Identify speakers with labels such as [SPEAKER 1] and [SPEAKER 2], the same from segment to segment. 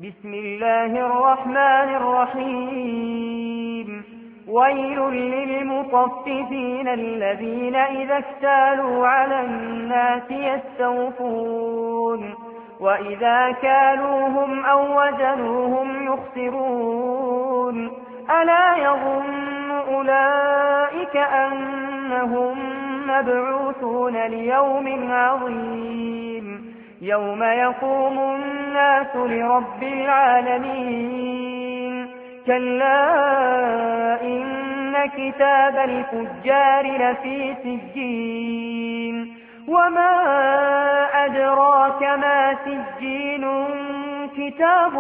[SPEAKER 1] بسم الله الرحمن الرحيم ويل للمطففين الذين إذا اكتالوا على الناس يستوفون وإذا كالوهم أو وزنوهم يخسرون ألا يظن أولئك أنهم مبعوثون ليوم عظيم يوم يقوم الناس لرب العالمين كلا إن كتاب الفجار لفي سجين وما أدراك ما سجين كتاب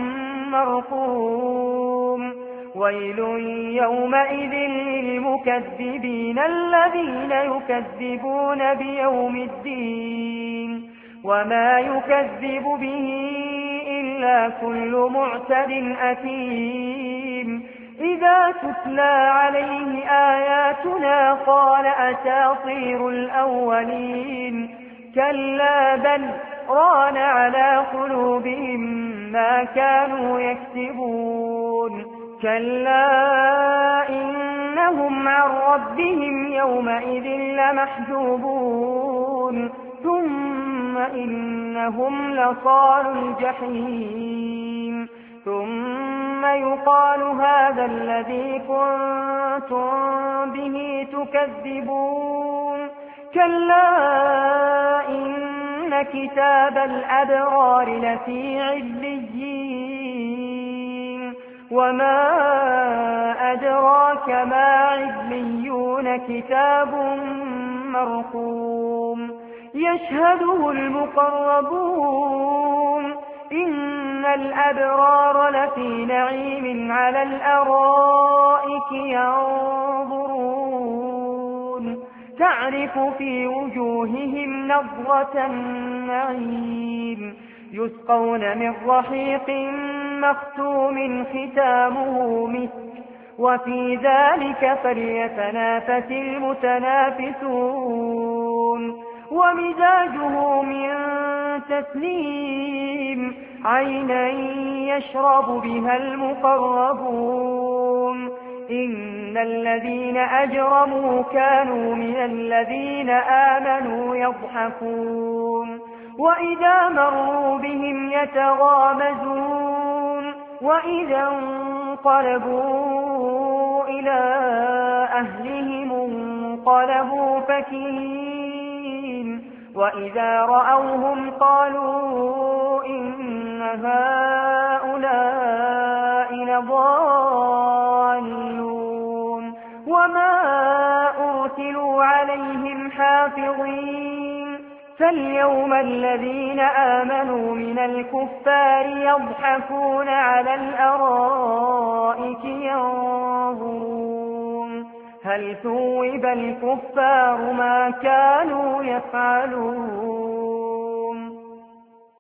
[SPEAKER 1] مرقوم ويل يومئذ للمكذبين الذين يكذبون بيوم الدين وما يكذب به إلا كل معتد أثيم إذا تتلى عليه آياتنا قال أساطير الأولين كلا بل ران على قلوبهم ما كانوا يكسبون كلا إنهم عن ربهم يومئذ لمحجوبون ثم إنهم لصالوا الجحيم ثم يقال هذا الذي كنتم به تكذبون كلا إن كتاب الأبرار لفي عليين وما أدراك ما عليون كتاب مرقوم يشهده المقربون إن الأبرار لفي نعيم على الأرائك ينظرون تعرف في وجوههم نظرة النعيم يسقون من رحيق مختوم ختامه مسك وفي ذلك فليتنافس المتنافسون ومزاجه من تسنيم عينا يشرب بها المقربون إن الذين أجرموا كانوا من الذين آمنوا يضحكون وإذا مروا بهم يتغامزون وإذا انقلبوا إلى أهلهم انقلبوا فكين وإذا رأوهم قالوا إن هؤلاء لضالون وما أرسلوا عليهم حافظين فاليوم الذين آمنوا من الكفار يضحكون على الأرائك ينظرون هل ثوب الكفار ما كانوا يفعلون